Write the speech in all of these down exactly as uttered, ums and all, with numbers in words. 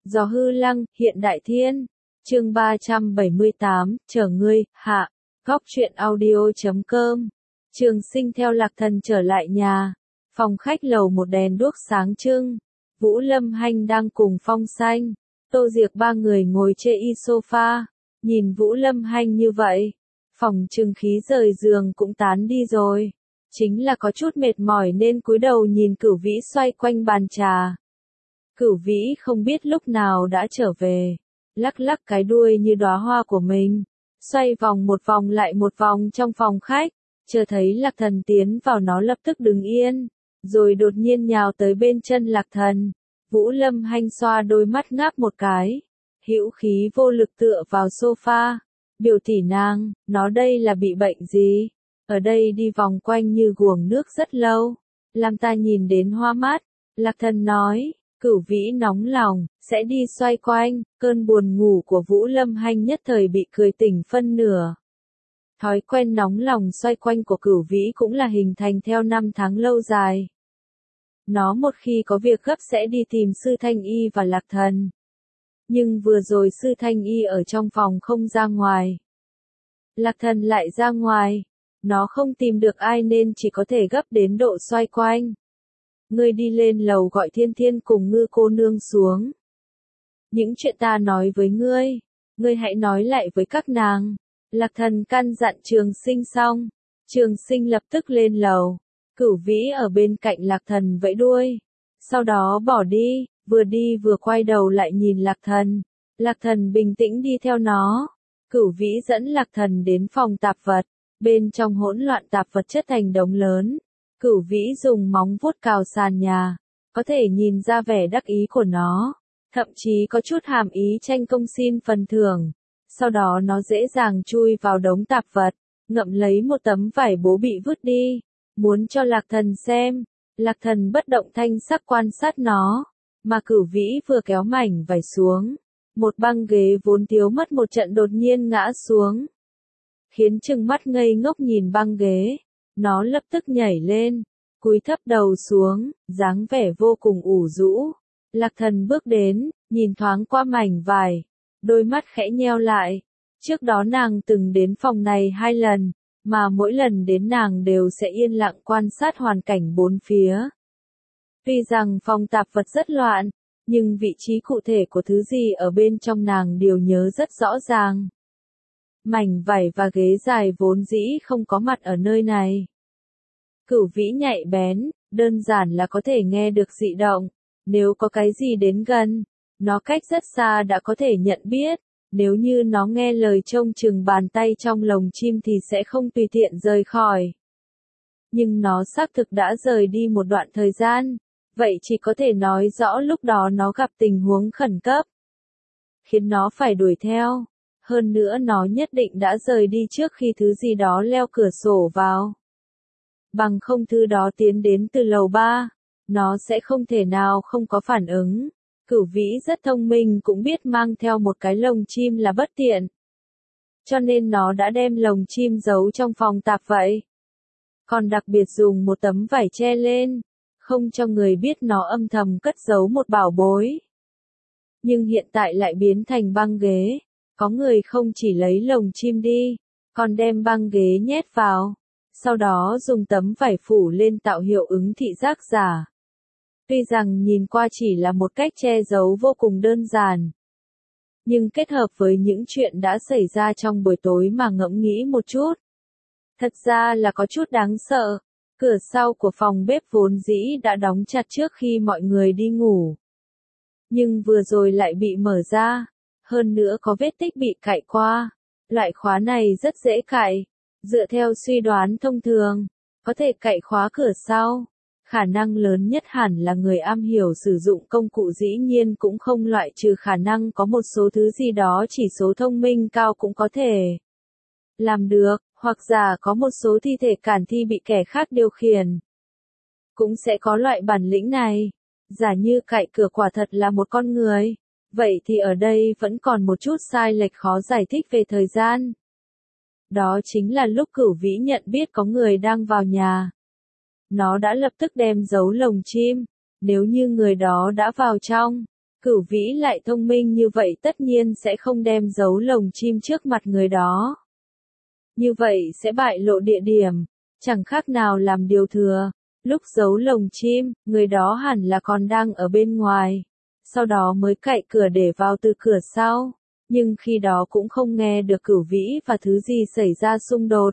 Gió hư lăng, hiện đại thiên. Chương ba trăm bảy mươi tám, chờ ngươi, hạ. Góc truyện audio chấm com. Trường Sinh theo Lạc Thần trở lại nhà. Phòng khách lầu một đèn đuốc sáng trưng. Vũ Lâm Hanh đang cùng Phong Xanh, Tô Diệc ba người ngồi chê y sofa. Nhìn Vũ Lâm Hanh như vậy, phòng trừng khí rời giường cũng tán đi rồi. Chính là có chút mệt mỏi nên cúi đầu nhìn Cửu Vĩ xoay quanh bàn trà. Cửu Vĩ không biết lúc nào đã trở về, lắc lắc cái đuôi như đóa hoa của mình, xoay vòng một vòng lại một vòng trong phòng khách, chờ thấy Lạc Thần tiến vào nó lập tức đứng yên, rồi đột nhiên nhào tới bên chân Lạc Thần. Vũ Lâm Hanh xoa đôi mắt ngáp một cái, hữu khí vô lực tựa vào sofa. Biểu tỷ nàng, nó đây là bị bệnh gì? Ở đây đi vòng quanh như guồng nước rất lâu, làm ta nhìn đến hoa mắt. Lạc Thần nói. Cửu Vĩ nóng lòng, sẽ đi xoay quanh, cơn buồn ngủ của Vũ Lâm Hanh nhất thời bị cười tỉnh phân nửa. Thói quen nóng lòng xoay quanh của Cửu Vĩ cũng là hình thành theo năm tháng lâu dài. Nó một khi có việc gấp sẽ đi tìm Sư Thanh Y và Lạc Thần. Nhưng vừa rồi Sư Thanh Y ở trong phòng không ra ngoài. Lạc Thần lại ra ngoài. Nó không tìm được ai nên chỉ có thể gấp đến độ xoay quanh. Ngươi đi lên lầu gọi Thiên Thiên cùng Ngư cô nương xuống. Những chuyện ta nói với ngươi, ngươi hãy nói lại với các nàng. Lạc Thần căn dặn Trường Sinh xong, Trường Sinh lập tức lên lầu. Cửu Vĩ ở bên cạnh Lạc Thần vẫy đuôi, sau đó bỏ đi, vừa đi vừa quay đầu lại nhìn Lạc Thần. Lạc Thần bình tĩnh đi theo nó. Cửu Vĩ dẫn Lạc Thần đến phòng tạp vật, bên trong hỗn loạn tạp vật chất thành đống lớn. Cửu Vĩ dùng móng vuốt cào sàn nhà, có thể nhìn ra vẻ đắc ý của nó, thậm chí có chút hàm ý tranh công xin phần thưởng. Sau đó nó dễ dàng chui vào đống tạp vật, ngậm lấy một tấm vải bố bị vứt đi, muốn cho Lạc Thần xem. Lạc Thần bất động thanh sắc quan sát nó, mà Cửu Vĩ vừa kéo mảnh vải xuống, một băng ghế vốn thiếu mất một trận đột nhiên ngã xuống, khiến trừng mắt ngây ngốc nhìn băng ghế. Nó lập tức nhảy lên, cúi thấp đầu xuống, dáng vẻ vô cùng ủ rũ. Lạc Thần bước đến, nhìn thoáng qua mảnh vải, đôi mắt khẽ nheo lại. Trước đó nàng từng đến phòng này hai lần, mà mỗi lần đến nàng đều sẽ yên lặng quan sát hoàn cảnh bốn phía. Tuy rằng phòng tạp vật rất loạn, nhưng vị trí cụ thể của thứ gì ở bên trong nàng đều nhớ rất rõ ràng. Mảnh vải và ghế dài vốn dĩ không có mặt ở nơi này. Cửu Vĩ nhạy bén, đơn giản là có thể nghe được dị động. Nếu có cái gì đến gần, nó cách rất xa đã có thể nhận biết. Nếu như nó nghe lời trông chừng bàn tay trong lồng chim thì sẽ không tùy tiện rời khỏi. Nhưng nó xác thực đã rời đi một đoạn thời gian, vậy chỉ có thể nói rõ lúc đó nó gặp tình huống khẩn cấp, khiến nó phải đuổi theo. Hơn nữa nó nhất định đã rời đi trước khi thứ gì đó leo cửa sổ vào. Bằng không thứ đó tiến đến từ lầu ba, nó sẽ không thể nào không có phản ứng. Cửu Vĩ rất thông minh cũng biết mang theo một cái lồng chim là bất tiện. Cho nên nó đã đem lồng chim giấu trong phòng tạp vậy. Còn đặc biệt dùng một tấm vải che lên, không cho người biết nó âm thầm cất giấu một bảo bối. Nhưng hiện tại lại biến thành băng ghế. Có người không chỉ lấy lồng chim đi, còn đem băng ghế nhét vào, sau đó dùng tấm vải phủ lên tạo hiệu ứng thị giác giả. Tuy rằng nhìn qua chỉ là một cách che giấu vô cùng đơn giản, nhưng kết hợp với những chuyện đã xảy ra trong buổi tối mà ngẫm nghĩ một chút, thật ra là có chút đáng sợ. Cửa sau của phòng bếp vốn dĩ đã đóng chặt trước khi mọi người đi ngủ, nhưng vừa rồi lại bị mở ra. Hơn nữa có vết tích bị cạy qua. Loại khóa này rất dễ cạy. Dựa theo suy đoán thông thường, có thể cạy khóa cửa sau. Khả năng lớn nhất hẳn là người am hiểu sử dụng công cụ, dĩ nhiên cũng không loại trừ khả năng có một số thứ gì đó chỉ số thông minh cao cũng có thể làm được, hoặc giả có một số thi thể cản thi bị kẻ khác điều khiển. Cũng sẽ có loại bản lĩnh này. Giả như cạy cửa quả thật là một con người. Vậy thì ở đây vẫn còn một chút sai lệch khó giải thích về thời gian. Đó chính là lúc Cửu Vĩ nhận biết có người đang vào nhà. Nó đã lập tức đem giấu lồng chim. Nếu như người đó đã vào trong, Cửu Vĩ lại thông minh như vậy tất nhiên sẽ không đem giấu lồng chim trước mặt người đó. Như vậy sẽ bại lộ địa điểm, chẳng khác nào làm điều thừa. Lúc giấu lồng chim, người đó hẳn là còn đang ở bên ngoài, sau đó mới cạy cửa để vào từ cửa sau, nhưng khi đó cũng không nghe được Cửu Vĩ và thứ gì xảy ra xung đột.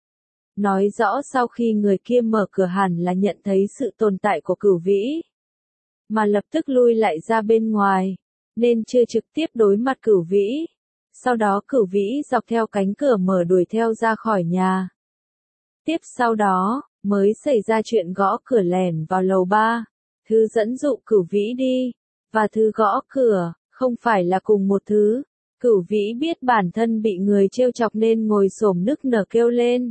Nói rõ sau khi người kia mở cửa hẳn là nhận thấy sự tồn tại của Cửu Vĩ, mà lập tức lui lại ra bên ngoài, nên chưa trực tiếp đối mặt Cửu Vĩ. Sau đó Cửu Vĩ dọc theo cánh cửa mở đuổi theo ra khỏi nhà. Tiếp sau đó, mới xảy ra chuyện gõ cửa lẻn vào lầu ba. Thứ dẫn dụ Cửu Vĩ đi, và thứ gõ cửa, không phải là cùng một thứ. Cửu Vĩ biết bản thân bị người trêu chọc nên ngồi xổm nức nở kêu lên.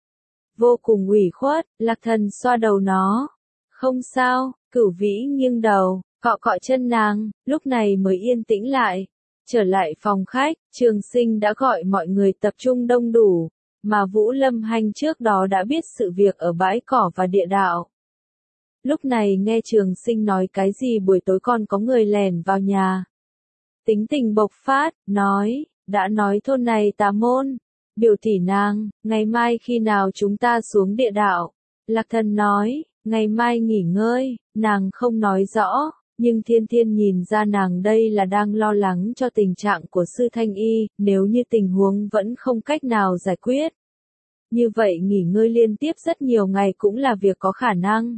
Vô cùng ủy khuất, Lạc Thần xoa đầu nó. Không sao, Cửu Vĩ nghiêng đầu, cọ cọ chân nàng, lúc này mới yên tĩnh lại. Trở lại phòng khách, Trường Sinh đã gọi mọi người tập trung đông đủ, mà Vũ Lâm Hanh trước đó đã biết sự việc ở bãi cỏ và địa đạo. Lúc này nghe Trường Sinh nói cái gì buổi tối còn có người lẻn vào nhà. Tính tình bộc phát, nói, đã nói thôn này tà môn. Biểu tỷ nàng, ngày mai khi nào chúng ta xuống địa đạo? Lạc Thần nói, ngày mai nghỉ ngơi, nàng không nói rõ, nhưng Thiên Thiên nhìn ra nàng đây là đang lo lắng cho tình trạng của Sư Thanh Y, nếu như tình huống vẫn không cách nào giải quyết. Như vậy nghỉ ngơi liên tiếp rất nhiều ngày cũng là việc có khả năng.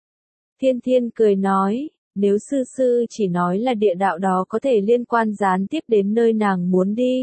Thiên Thiên cười nói, nếu sư sư chỉ nói là địa đạo đó có thể liên quan gián tiếp đến nơi nàng muốn đi.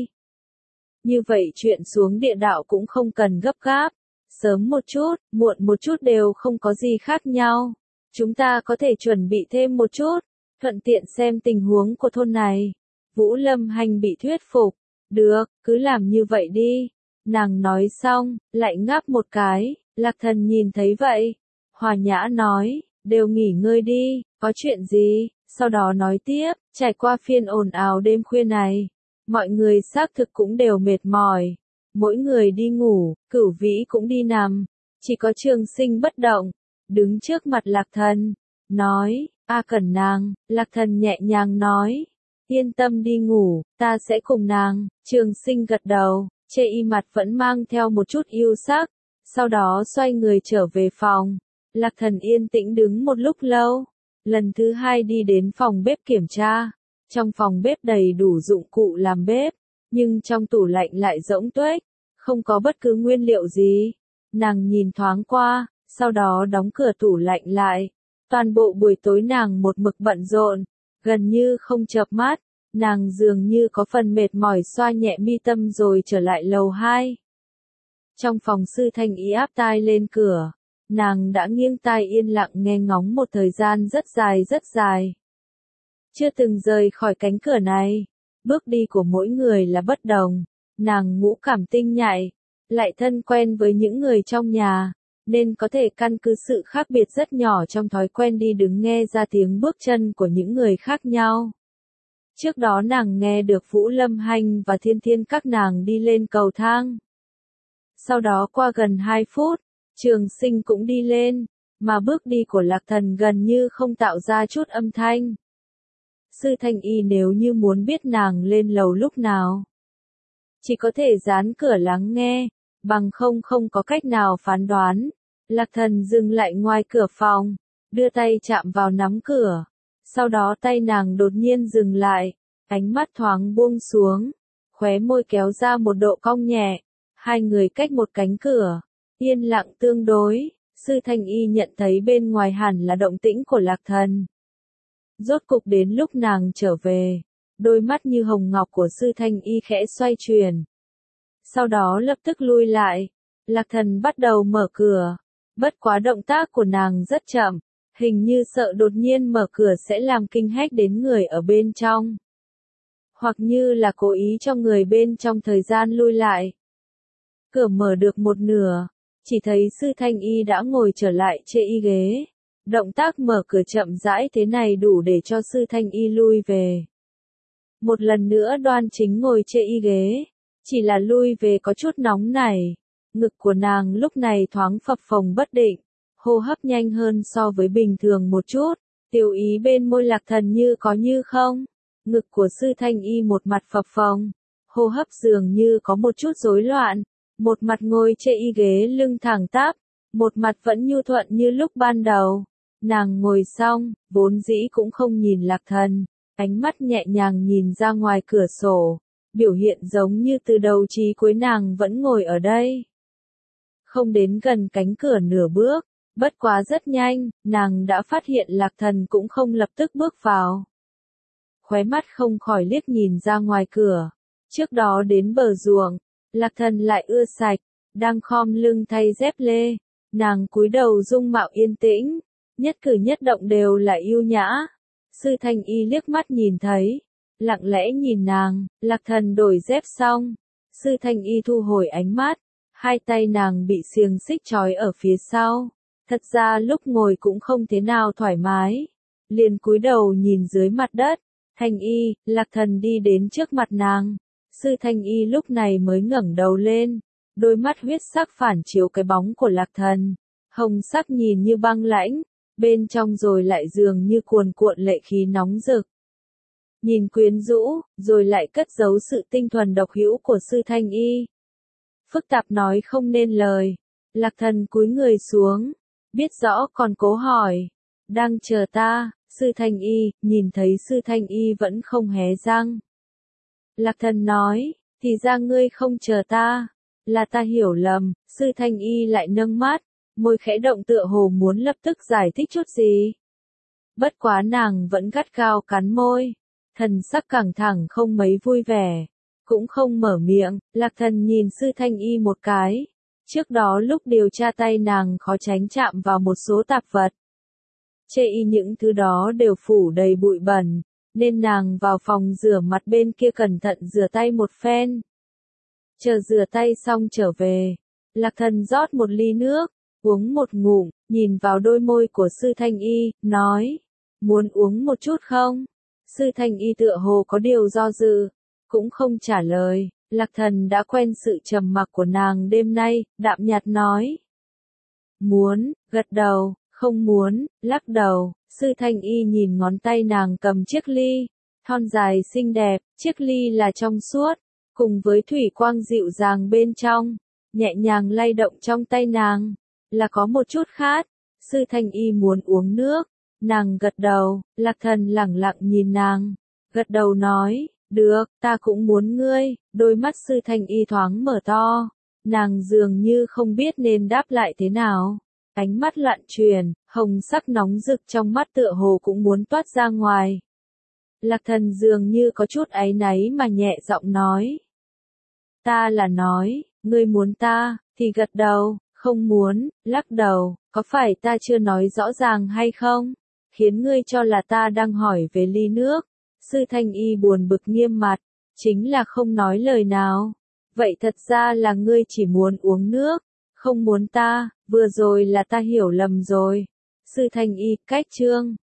Như vậy chuyện xuống địa đạo cũng không cần gấp gáp, sớm một chút, muộn một chút đều không có gì khác nhau. Chúng ta có thể chuẩn bị thêm một chút, thuận tiện xem tình huống của thôn này. Vũ Lâm Hanh bị thuyết phục, được, cứ làm như vậy đi. Nàng nói xong, lại ngáp một cái, Lạc Thần nhìn thấy vậy. Hòa nhã nói, đều nghỉ ngơi đi, có chuyện gì, sau đó nói tiếp, trải qua phiên ồn ào đêm khuya này. Mọi người xác thực cũng đều mệt mỏi. Mỗi người đi ngủ, Cửu Vĩ cũng đi nằm. Chỉ có Trường Sinh bất động, đứng trước mặt Lạc Thần, nói, A Cẩn nàng, Lạc Thần nhẹ nhàng nói, yên tâm đi ngủ, ta sẽ cùng nàng. Trường Sinh gật đầu, chê y mặt vẫn mang theo một chút yêu sắc, sau đó xoay người trở về phòng. Lạc Thần yên tĩnh đứng một lúc lâu, lần thứ hai đi đến phòng bếp kiểm tra. Trong phòng bếp đầy đủ dụng cụ làm bếp, nhưng trong tủ lạnh lại rỗng tuếch, không có bất cứ nguyên liệu gì. Nàng nhìn thoáng qua, sau đó đóng cửa tủ lạnh lại. Toàn bộ buổi tối nàng một mực bận rộn, gần như không chợp mắt, nàng dường như có phần mệt mỏi xoa nhẹ mi tâm rồi trở lại lầu hai. Trong phòng Sư Thanh Y áp tai lên cửa, nàng đã nghiêng tai yên lặng nghe ngóng một thời gian rất dài rất dài. Chưa từng rời khỏi cánh cửa này, bước đi của mỗi người là bất đồng, nàng ngũ cảm tinh nhạy, lại thân quen với những người trong nhà, nên có thể căn cứ sự khác biệt rất nhỏ trong thói quen đi đứng nghe ra tiếng bước chân của những người khác nhau. Trước đó nàng nghe được Vũ Lâm Hanh và Thiên Thiên các nàng đi lên cầu thang. Sau đó qua gần hai phút, Trường Sinh cũng đi lên, mà bước đi của Lạc Thần gần như không tạo ra chút âm thanh. Sư Thanh Y nếu như muốn biết nàng lên lầu lúc nào, chỉ có thể dán cửa lắng nghe, bằng không không có cách nào phán đoán. Lạc Thần dừng lại ngoài cửa phòng, đưa tay chạm vào nắm cửa, sau đó tay nàng đột nhiên dừng lại, ánh mắt thoáng buông xuống, khóe môi kéo ra một độ cong nhẹ, hai người cách một cánh cửa, yên lặng tương đối. Sư Thanh Y nhận thấy bên ngoài hẳn là động tĩnh của Lạc Thần. Rốt cục đến lúc nàng trở về, đôi mắt như hồng ngọc của Sư Thanh Y khẽ xoay chuyển. Sau đó lập tức lui lại, Lạc Thần bắt đầu mở cửa, bất quá động tác của nàng rất chậm, hình như sợ đột nhiên mở cửa sẽ làm kinh hách đến người ở bên trong. Hoặc như là cố ý cho người bên trong thời gian lui lại. Cửa mở được một nửa, chỉ thấy Sư Thanh Y đã ngồi trở lại trên y ghế. Động tác mở cửa chậm rãi thế này đủ để cho Sư Thanh Y lui về. Một lần nữa đoan chính ngồi trên y ghế, chỉ là lui về có chút nóng nảy. Ngực của nàng lúc này thoáng phập phồng bất định, hô hấp nhanh hơn so với bình thường một chút, Tiêu ý bên môi Lạc Thần như có như không. Ngực của Sư Thanh Y một mặt phập phồng, hô hấp dường như có một chút rối loạn, một mặt ngồi trên y ghế lưng thẳng tắp, một mặt vẫn nhu thuận như lúc ban đầu. Nàng ngồi xong, vốn dĩ cũng không nhìn Lạc Thần, ánh mắt nhẹ nhàng nhìn ra ngoài cửa sổ, biểu hiện giống như từ đầu chí cuối nàng vẫn ngồi ở đây. Không đến gần cánh cửa nửa bước, bất quá rất nhanh, nàng đã phát hiện Lạc Thần cũng không lập tức bước vào. Khóe mắt không khỏi liếc nhìn ra ngoài cửa, trước đó đến bờ ruộng, Lạc Thần lại ưa sạch, đang khom lưng thay dép lê, nàng cúi đầu dung mạo yên tĩnh, nhất cử nhất động đều là yêu nhã. Sư Thanh Y liếc mắt nhìn thấy, lặng lẽ nhìn nàng. Lạc Thần đổi dép xong, Sư Thanh Y thu hồi ánh mắt, hai tay nàng bị xiềng xích trói ở phía sau, thật ra lúc ngồi cũng không thế nào thoải mái, liền cúi đầu nhìn dưới mặt đất. Thanh Y, Lạc Thần đi đến trước mặt nàng, Sư Thanh Y lúc này mới ngẩng đầu lên, đôi mắt huyết sắc phản chiếu cái bóng của Lạc Thần, hồng sắc nhìn như băng lãnh, bên trong rồi lại dường như cuồn cuộn lệ khí nóng rực. Nhìn quyến rũ, rồi lại cất giấu sự tinh thuần độc hữu của Sư Thanh Y. Phức tạp nói không nên lời, Lạc Thần cúi người xuống, biết rõ còn cố hỏi, đang chờ ta. Sư Thanh Y, nhìn thấy Sư Thanh Y vẫn không hé răng. Lạc Thần nói, thì ra ngươi không chờ ta, là ta hiểu lầm. Sư Thanh Y lại nâng mắt, môi khẽ động tựa hồ muốn lập tức giải thích chút gì. Bất quá nàng vẫn gắt gao cắn môi, thần sắc căng thẳng không mấy vui vẻ, cũng không mở miệng. Lạc Thần nhìn Sư Thanh Y một cái, trước đó lúc điều tra tay nàng khó tránh chạm vào một số tạp vật. Chê y những thứ đó đều phủ đầy bụi bẩn, nên nàng vào phòng rửa mặt bên kia cẩn thận rửa tay một phen. Chờ rửa tay xong trở về, Lạc Thần rót một ly nước, uống một ngụm, nhìn vào đôi môi của Sư Thanh Y, nói, muốn uống một chút không? Sư Thanh Y tựa hồ có điều do dự, cũng không trả lời. Lạc Thần đã quen sự trầm mặc của nàng đêm nay, đạm nhạt nói. Muốn, gật đầu. Không muốn, lắc đầu. Sư Thanh Y nhìn ngón tay nàng cầm chiếc ly, thon dài xinh đẹp, chiếc ly là trong suốt, cùng với thủy quang dịu dàng bên trong, nhẹ nhàng lay động trong tay nàng, là có một chút khát. Sư Thanh Y muốn uống nước, nàng gật đầu. Lạc Thần lẳng lặng nhìn nàng, gật đầu nói, được, ta cũng muốn ngươi. Đôi mắt Sư Thanh Y thoáng mở to, nàng dường như không biết nên đáp lại thế nào. Ánh mắt loạn truyền, hồng sắc nóng rực trong mắt tựa hồ cũng muốn toát ra ngoài. Lạc Thần dường như có chút áy náy mà nhẹ giọng nói. Ta là nói, ngươi muốn ta, thì gật đầu, không muốn, lắc đầu, có phải ta chưa nói rõ ràng hay không? Khiến ngươi cho là ta đang hỏi về ly nước. Sư Thanh Y buồn bực nghiêm mặt, chính là không nói lời nào. Vậy thật ra là ngươi chỉ muốn uống nước, không muốn ta, vừa rồi là ta hiểu lầm rồi. Sư Thanh Y, cách chương.